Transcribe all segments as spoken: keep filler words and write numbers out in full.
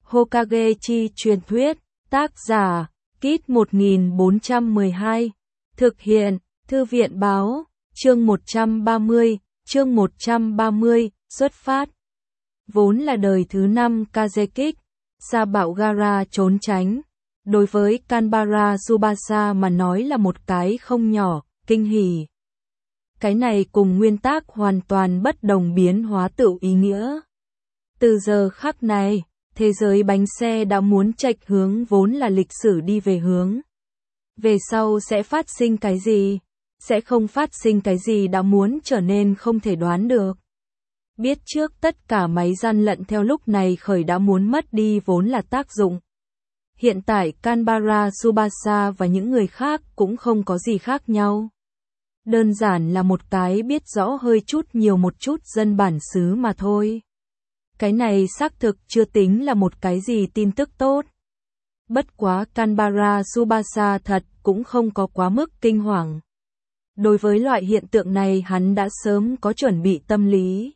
Hokage chi truyền thuyết, tác giả, Kit một nghìn bốn trăm mười hai, thực hiện, Thư viện báo, chương một trăm ba mươi, chương một trăm ba mươi, xuất phát. Vốn là đời thứ năm Kazekik, Sa Bạo Gaara trốn tránh, đối với Kanbara Tsubasa mà nói là một cái không nhỏ, kinh hỉ. Cái này cùng nguyên tác hoàn toàn bất đồng biến hóa tựu ý nghĩa. Từ giờ khắc này, thế giới bánh xe đã muốn chệch hướng vốn là lịch sử đi về hướng. Về sau sẽ phát sinh cái gì? Sẽ không phát sinh cái gì đã muốn trở nên không thể đoán được. Biết trước tất cả máy gian lận theo lúc này khởi đã muốn mất đi vốn là tác dụng. Hiện tại Kanbara Tsubasa và những người khác cũng không có gì khác nhau. Đơn giản là một cái biết rõ hơi chút nhiều một chút dân bản xứ mà thôi. Cái này xác thực chưa tính là một cái gì tin tức tốt. Bất quá Kanbara Tsubasa thật cũng không có quá mức kinh hoàng. Đối với loại hiện tượng này hắn đã sớm có chuẩn bị tâm lý.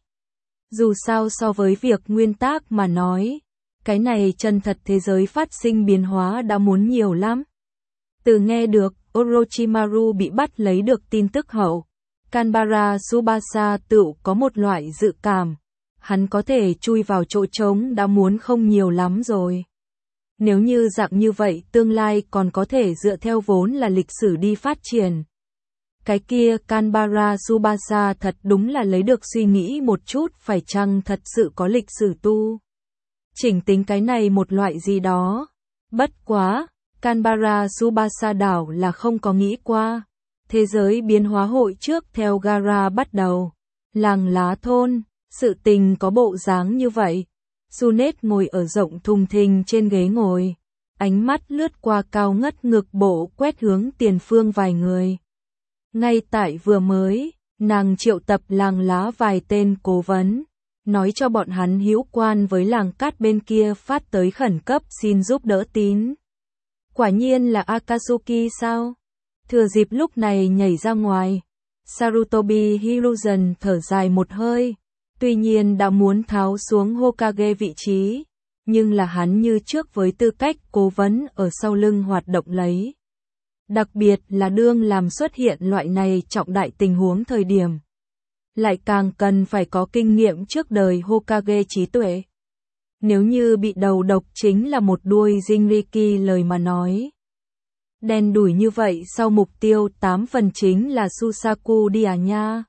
Dù sao so với việc nguyên tác mà nói, cái này chân thật thế giới phát sinh biến hóa đã muốn nhiều lắm. Từ nghe được Orochimaru bị bắt lấy được tin tức hậu, Kanbara Tsubasa tự có một loại dự cảm, hắn có thể chui vào chỗ trống đã muốn không nhiều lắm rồi. Nếu như dạng như vậy tương lai còn có thể dựa theo vốn là lịch sử đi phát triển. Cái kia Kanbara Tsubasa thật đúng là lấy được suy nghĩ một chút phải chăng thật sự có lịch sử tu. Chỉnh tính cái này một loại gì đó. Bất quá, Kanbara Tsubasa đảo là không có nghĩ qua. Thế giới biến hóa hội trước theo Gaara bắt đầu. Làng lá thôn, sự tình có bộ dáng như vậy. Junet ngồi ở rộng thùng thình trên ghế ngồi. Ánh mắt lướt qua cao ngất ngực bộ quét hướng tiền phương vài người. Ngay tại vừa mới, nàng triệu tập làng lá vài tên cố vấn. Nói cho bọn hắn hữu quan với làng cát bên kia phát tới khẩn cấp xin giúp đỡ tín. Quả nhiên là Akatsuki sao? Thừa dịp lúc này nhảy ra ngoài. Sarutobi Hiruzen thở dài một hơi. Tuy nhiên đã muốn tháo xuống Hokage vị trí. Nhưng là hắn như trước với tư cách cố vấn ở sau lưng hoạt động lấy. Đặc biệt là đương làm xuất hiện loại này trọng đại tình huống thời điểm. Lại càng cần phải có kinh nghiệm trước đời Hokage trí tuệ. Nếu như bị đầu độc chính là một đuôi Jinriki lời mà nói. Đen đủi như vậy sau mục tiêu tám phần chính là Susaku đi à nha.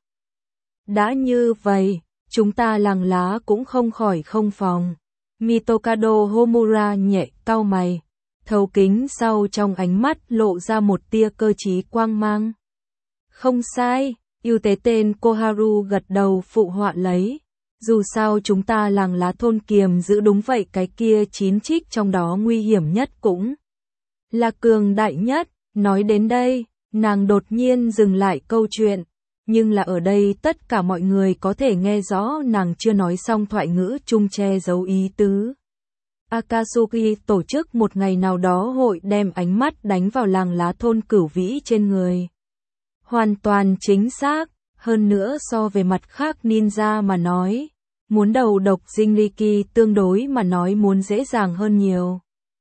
Đã như vậy, chúng ta làng lá cũng không khỏi không phòng. Mitokado Homura nhẹ cau mày. Thấu kính sau trong ánh mắt lộ ra một tia cơ trí quang mang. Không sai, ưu tế tên Koharu gật đầu phụ họa lấy. Dù sao chúng ta làng lá thôn kiềm giữ đúng vậy cái kia chín trích trong đó nguy hiểm nhất cũng là cường đại nhất. Nói đến đây, nàng đột nhiên dừng lại câu chuyện. Nhưng là ở đây tất cả mọi người có thể nghe rõ nàng chưa nói xong thoại ngữ chung che giấu ý tứ. Akatsuki tổ chức một ngày nào đó hội đem ánh mắt đánh vào làng lá thôn Cửu Vĩ trên người. Hoàn toàn chính xác, hơn nữa so về mặt khác ninja mà nói, muốn đầu độc Jinriki tương đối mà nói muốn dễ dàng hơn nhiều.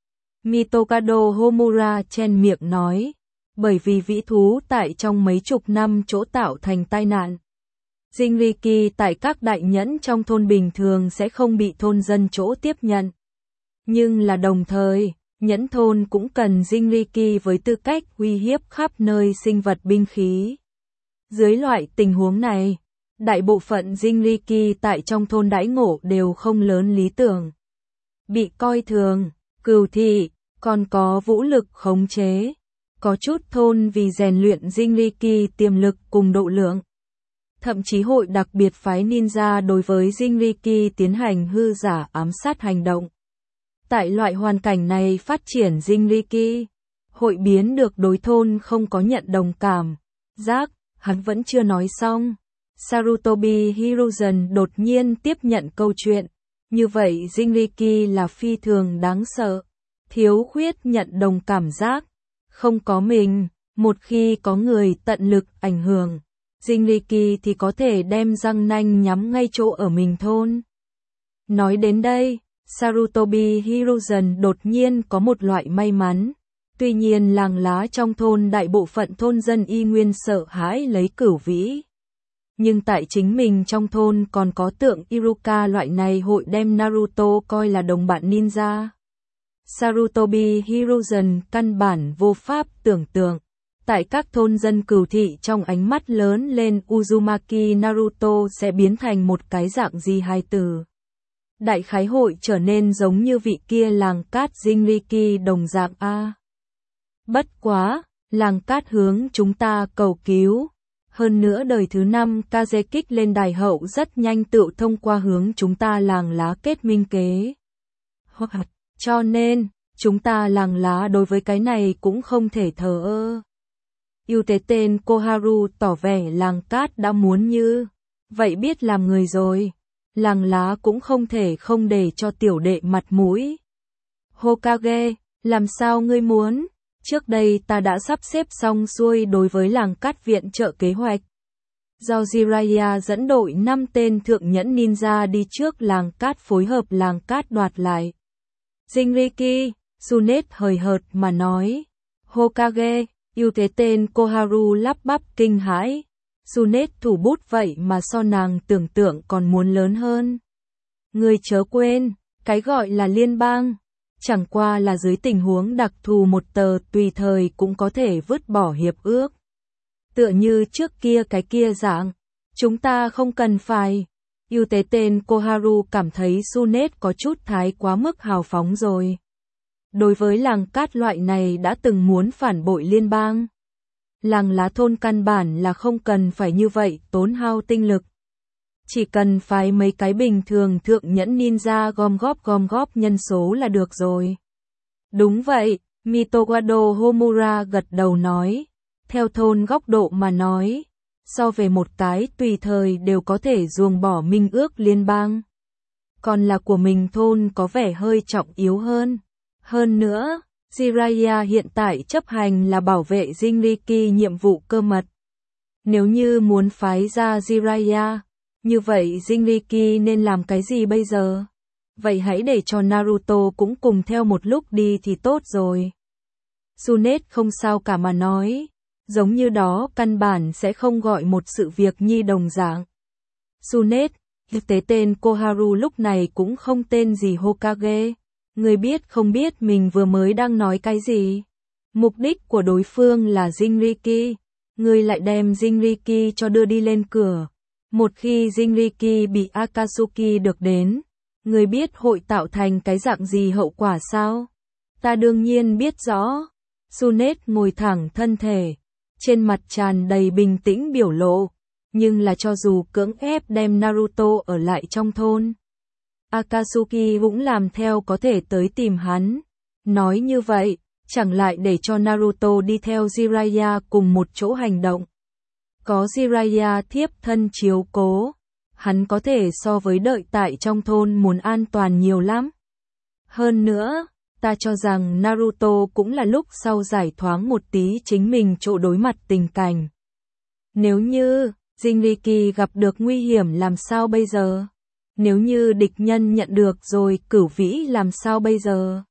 Mitokado Homura chen miệng nói, bởi vì vĩ thú tại trong mấy chục năm chỗ tạo thành tai nạn. Jinriki tại các đại nhẫn trong thôn bình thường sẽ không bị thôn dân chỗ tiếp nhận. Nhưng là đồng thời, nhẫn thôn cũng cần Jinriki với tư cách uy hiếp khắp nơi sinh vật binh khí. Dưới loại tình huống này, đại bộ phận Jinriki tại trong thôn đãi ngộ đều không lớn lý tưởng. Bị coi thường, cừu thị, còn có vũ lực khống chế. Có chút thôn vì rèn luyện Jinriki tiềm lực cùng độ lượng. Thậm chí hội đặc biệt phái ninja đối với Jinriki tiến hành hư giả ám sát hành động. Tại loại hoàn cảnh này phát triển Jinriki, hội biến được đối thôn không có nhận đồng cảm. Giác, hắn vẫn chưa nói xong. Sarutobi Hiruzen đột nhiên tiếp nhận câu chuyện. Như vậy Jinriki là phi thường đáng sợ. Thiếu khuyết nhận đồng cảm giác. Không có mình, một khi có người tận lực ảnh hưởng. Jinriki thì có thể đem răng nanh nhắm ngay chỗ ở mình thôn. Nói đến đây, Sarutobi Hiruzen đột nhiên có một loại may mắn. Tuy nhiên làng lá trong thôn đại bộ phận thôn dân y nguyên sợ hãi lấy cửu vĩ. Nhưng tại chính mình trong thôn còn có tượng Iruka loại này hội đem Naruto coi là đồng bạn ninja. Sarutobi Hiruzen căn bản vô pháp tưởng tượng. Tại các thôn dân cửu thị trong ánh mắt lớn lên Uzumaki Naruto sẽ biến thành một cái dạng gì hai từ. Đại khái hội trở nên giống như vị kia làng cát Jinriki đồng dạng A. Bất quá, làng cát hướng chúng ta cầu cứu. Hơn nữa đời thứ năm Kaze kích lên đài hậu rất nhanh tự thông qua hướng chúng ta làng lá kết minh kế. Cho nên, chúng ta làng lá đối với cái này cũng không thể thờ ơ. Yêu tế tên Koharu tỏ vẻ làng cát đã muốn như. Vậy biết làm người rồi. Làng lá cũng không thể không để cho tiểu đệ mặt mũi. Hokage, làm sao ngươi muốn? Trước đây ta đã sắp xếp xong xuôi đối với làng cát viện trợ kế hoạch. Do Jiraiya dẫn đội năm tên thượng nhẫn ninja đi trước làng cát phối hợp làng cát đoạt lại. Jinriki, Sunet hời hợt mà nói. Hokage, yêu thế tên Koharu lắp bắp kinh hãi. Sunet thủ bút vậy mà so nàng tưởng tượng còn muốn lớn hơn. Người chớ quên, cái gọi là liên bang. Chẳng qua là dưới tình huống đặc thù một tờ tùy thời cũng có thể vứt bỏ hiệp ước. Tựa như trước kia cái kia dạng. Chúng ta không cần phải. Yêu tế tên Koharu cảm thấy Sunet có chút thái quá mức hào phóng rồi. Đối với làng cát loại này đã từng muốn phản bội liên bang. Làng lá thôn căn bản là không cần phải như vậy tốn hao tinh lực. Chỉ cần phái mấy cái bình thường thượng nhẫn ninja gom góp gom góp nhân số là được rồi. Đúng vậy, Mitowado Homura gật đầu nói. Theo thôn góc độ mà nói, so về một cái tùy thời đều có thể ruồng bỏ minh ước liên bang. Còn là của mình thôn có vẻ hơi trọng yếu hơn. Hơn nữa, Jiraiya hiện tại chấp hành là bảo vệ Jinriki nhiệm vụ cơ mật. Nếu như muốn phái ra Jiraiya, như vậy Jinriki nên làm cái gì bây giờ? Vậy hãy để cho Naruto cũng cùng theo một lúc đi thì tốt rồi. Sunet không sao cả mà nói, giống như đó căn bản sẽ không gọi một sự việc nhi đồng dạng. Sunet, thực tế tên Koharu lúc này cũng không tên gì Hokage. Người biết không biết mình vừa mới đang nói cái gì? Mục đích của đối phương là Jinriki. Người lại đem Jinriki cho đưa đi lên cửa. Một khi Jinriki bị Akatsuki được đến, người biết hội tạo thành cái dạng gì hậu quả sao? Ta đương nhiên biết rõ. Sunet ngồi thẳng thân thể, trên mặt tràn đầy bình tĩnh biểu lộ, nhưng là cho dù cưỡng ép đem Naruto ở lại trong thôn, Akatsuki cũng làm theo có thể tới tìm hắn. Nói như vậy, chẳng lại để cho Naruto đi theo Jiraiya cùng một chỗ hành động. Có Jiraiya thiếp thân chiếu cố, hắn có thể so với đợi tại trong thôn muốn an toàn nhiều lắm. Hơn nữa, ta cho rằng Naruto cũng là lúc sau giải thoáng một tí chính mình chỗ đối mặt tình cảnh. Nếu như Jinriki gặp được nguy hiểm làm sao bây giờ? Nếu như địch nhân nhận được rồi cửu vĩ làm sao bây giờ?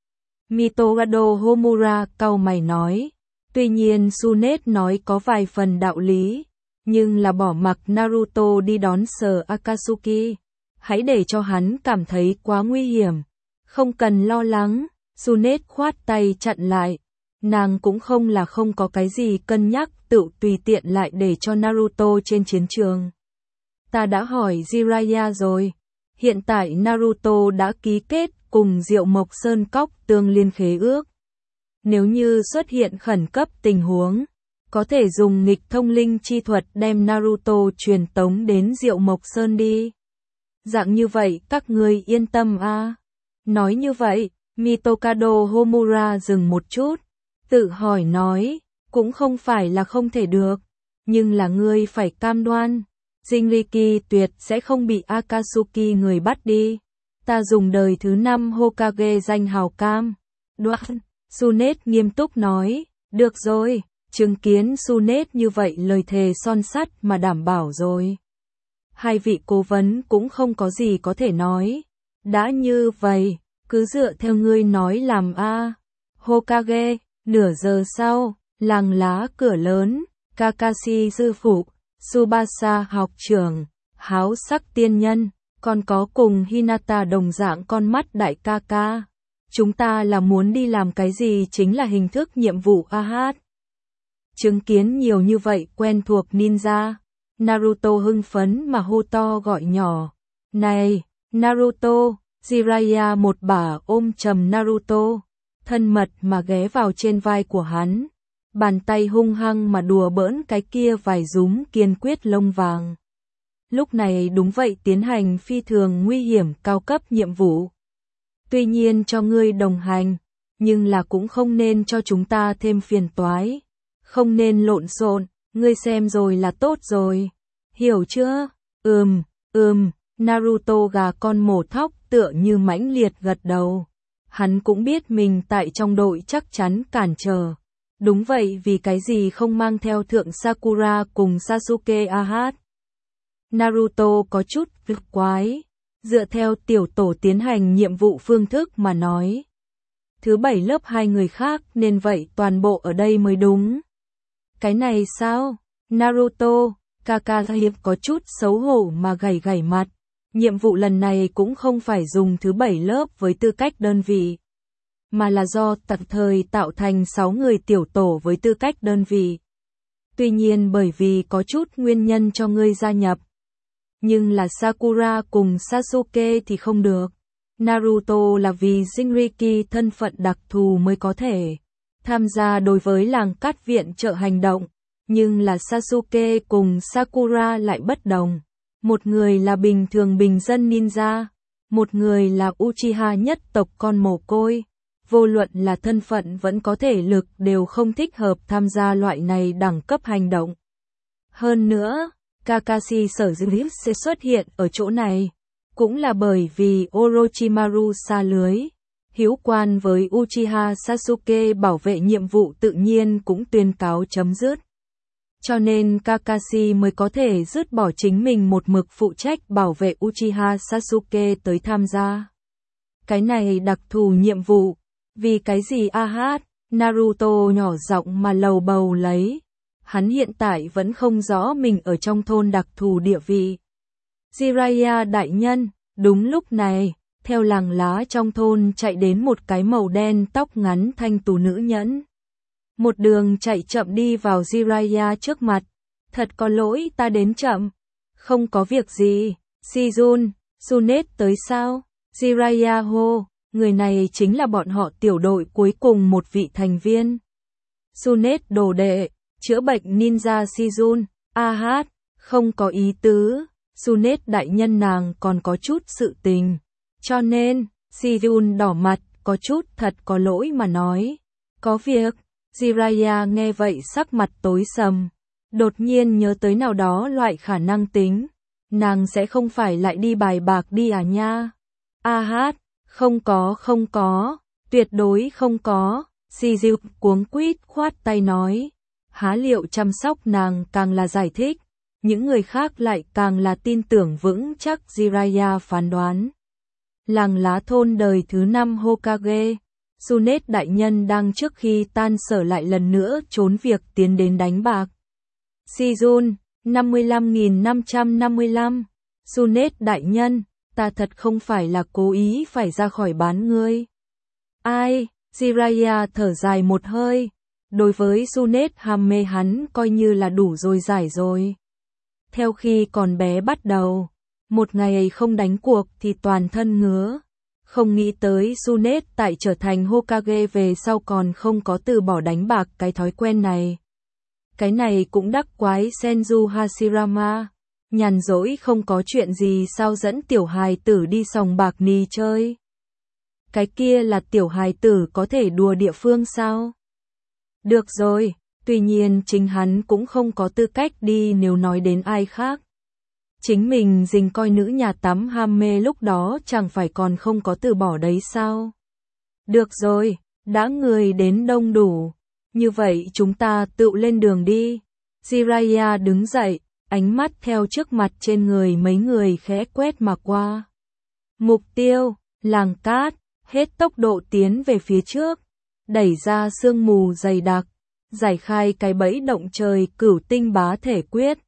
Mitowado Homura cau mày nói. Tuy nhiên Sunet nói có vài phần đạo lý, nhưng là bỏ mặc Naruto đi đón sờ Akatsuki. Hãy để cho hắn cảm thấy quá nguy hiểm. Không cần lo lắng, Sunet khoát tay chặn lại. Nàng cũng không là không có cái gì cân nhắc tự tùy tiện lại để cho Naruto trên chiến trường. Ta đã hỏi Jiraiya rồi. Hiện tại Naruto đã ký kết cùng Diệu Mộc Sơn Cốc tương liên khế ước. Nếu như xuất hiện khẩn cấp tình huống, có thể dùng nghịch thông linh chi thuật đem Naruto truyền tống đến Diệu Mộc Sơn đi. Dạng như vậy các ngươi yên tâm à. Nói như vậy, Mitokado Homura dừng một chút, tự hỏi nói, cũng không phải là không thể được, nhưng là ngươi phải cam đoan. Jinriki tuyệt sẽ không bị Akatsuki người bắt đi. Ta dùng đời thứ năm Hokage danh hào cam. Đoan, Sunet nghiêm túc nói, được rồi, chứng kiến Sunet như vậy lời thề son sắt mà đảm bảo rồi. Hai vị cố vấn cũng không có gì có thể nói. Đã như vậy, cứ dựa theo ngươi nói làm a. Hokage, nửa giờ sau, làng lá cửa lớn, Kakashi sư phụ, Tsubasa học trưởng, háo sắc tiên nhân, còn có cùng Hinata đồng dạng con mắt đại ca ca. Chúng ta là muốn đi làm cái gì chính là hình thức nhiệm vụ a hát. Chứng kiến nhiều như vậy quen thuộc ninja, Naruto hưng phấn mà hô to gọi nhỏ. Này, Naruto, Jiraiya một bả ôm chầm Naruto, thân mật mà ghé vào trên vai của hắn. Bàn tay hung hăng mà đùa bỡn cái kia vài rúm kiên quyết lông vàng. Lúc này đúng vậy tiến hành phi thường nguy hiểm cao cấp nhiệm vụ. Tuy nhiên cho ngươi đồng hành, nhưng là cũng không nên cho chúng ta thêm phiền toái. Không nên lộn xộn, ngươi xem rồi là tốt rồi. Hiểu chưa? Ừm, ừm, Naruto gà con mổ thóc tựa như mãnh liệt gật đầu. Hắn cũng biết mình tại trong đội chắc chắn cản trở. Đúng vậy vì cái gì không mang theo thượng Sakura cùng Sasuke a hát. Naruto có chút vực quái. Dựa theo tiểu tổ tiến hành nhiệm vụ phương thức mà nói. Thứ bảy lớp hai người khác nên vậy toàn bộ ở đây mới đúng. Cái này sao? Naruto, Kakashi có chút xấu hổ mà gảy gảy mặt. Nhiệm vụ lần này cũng không phải dùng thứ bảy lớp với tư cách đơn vị. Mà là do tạm thời tạo thành sáu người tiểu tổ với tư cách đơn vị. Tuy nhiên bởi vì có chút nguyên nhân cho ngươi gia nhập. Nhưng là Sakura cùng Sasuke thì không được. Naruto là vì Jinriki thân phận đặc thù mới có thể tham gia đối với làng cát viện trợ hành động. Nhưng là Sasuke cùng Sakura lại bất đồng. Một người là bình thường bình dân ninja. Một người là Uchiha nhất tộc con mồ côi. Vô luận là thân phận vẫn có thể lực đều không thích hợp tham gia loại này đẳng cấp hành động. Hơn nữa, Kakashi sở dĩ sẽ xuất hiện ở chỗ này, cũng là bởi vì Orochimaru xa lưới. Hữu quan với Uchiha Sasuke bảo vệ nhiệm vụ tự nhiên cũng tuyên cáo chấm dứt. Cho nên Kakashi mới có thể dứt bỏ chính mình một mực phụ trách bảo vệ Uchiha Sasuke tới tham gia. Cái này đặc thù nhiệm vụ. Vì cái gì a hát? Naruto nhỏ giọng mà lầu bầu lấy. Hắn hiện tại vẫn không rõ mình ở trong thôn đặc thù địa vị. Jiraiya đại nhân, đúng lúc này, theo làng lá trong thôn chạy đến một cái màu đen tóc ngắn thanh tú nữ nhẫn. Một đường chạy chậm đi vào Jiraiya trước mặt. Thật có lỗi ta đến chậm. Không có việc gì. Shizun, Tsunade tới sao? Jiraiya hô. Người này chính là bọn họ tiểu đội cuối cùng một vị thành viên. Tsunade đồ đệ, chữa bệnh ninja Shizun, a hát, không có ý tứ, Tsunade đại nhân nàng còn có chút sự tình. Cho nên, Shizun đỏ mặt, có chút thật có lỗi mà nói. Có việc, Jiraiya nghe vậy sắc mặt tối sầm. Đột nhiên nhớ tới nào đó loại khả năng tính. Nàng sẽ không phải lại đi bài bạc đi à nha. A hát. Không có không có, tuyệt đối không có, Shizuk cuống quýt khoát tay nói. Há liệu chăm sóc nàng càng là giải thích, những người khác lại càng là tin tưởng vững chắc Jiraiya phán đoán. Làng lá thôn đời thứ năm Hokage, Tsunade đại nhân đang trước khi tan sở lại lần nữa trốn việc tiến đến đánh bạc. Shizun, năm mươi lăm nghìn năm trăm năm mươi lăm, Tsunade đại nhân. Ta thật không phải là cố ý phải ra khỏi bán ngươi. Ai, Jiraiya thở dài một hơi. Đối với Tsunade ham mê hắn coi như là đủ rồi giải rồi. Theo khi còn bé bắt đầu, một ngày không đánh cuộc thì toàn thân ngứa. Không nghĩ tới Tsunade tại trở thành Hokage về sau còn không có từ bỏ đánh bạc cái thói quen này. Cái này cũng đắc quái Senju Hashirama. Nhàn rỗi không có chuyện gì sao dẫn tiểu hài tử đi sòng bạc nì chơi. Cái kia là tiểu hài tử có thể đùa địa phương sao? Được rồi, tuy nhiên chính hắn cũng không có tư cách đi nếu nói đến ai khác. Chính mình dình coi nữ nhà tắm ham mê lúc đó chẳng phải còn không có từ bỏ đấy sao? Được rồi, đã người đến đông đủ. Như vậy chúng ta tự lên đường đi. Jiraiya đứng dậy. Ánh mắt theo trước mặt trên người mấy người khẽ quét mà qua. Mục tiêu, làng cát, hết tốc độ tiến về phía trước, đẩy ra sương mù dày đặc, giải khai cái bẫy động trời cửu tinh bá thể quyết.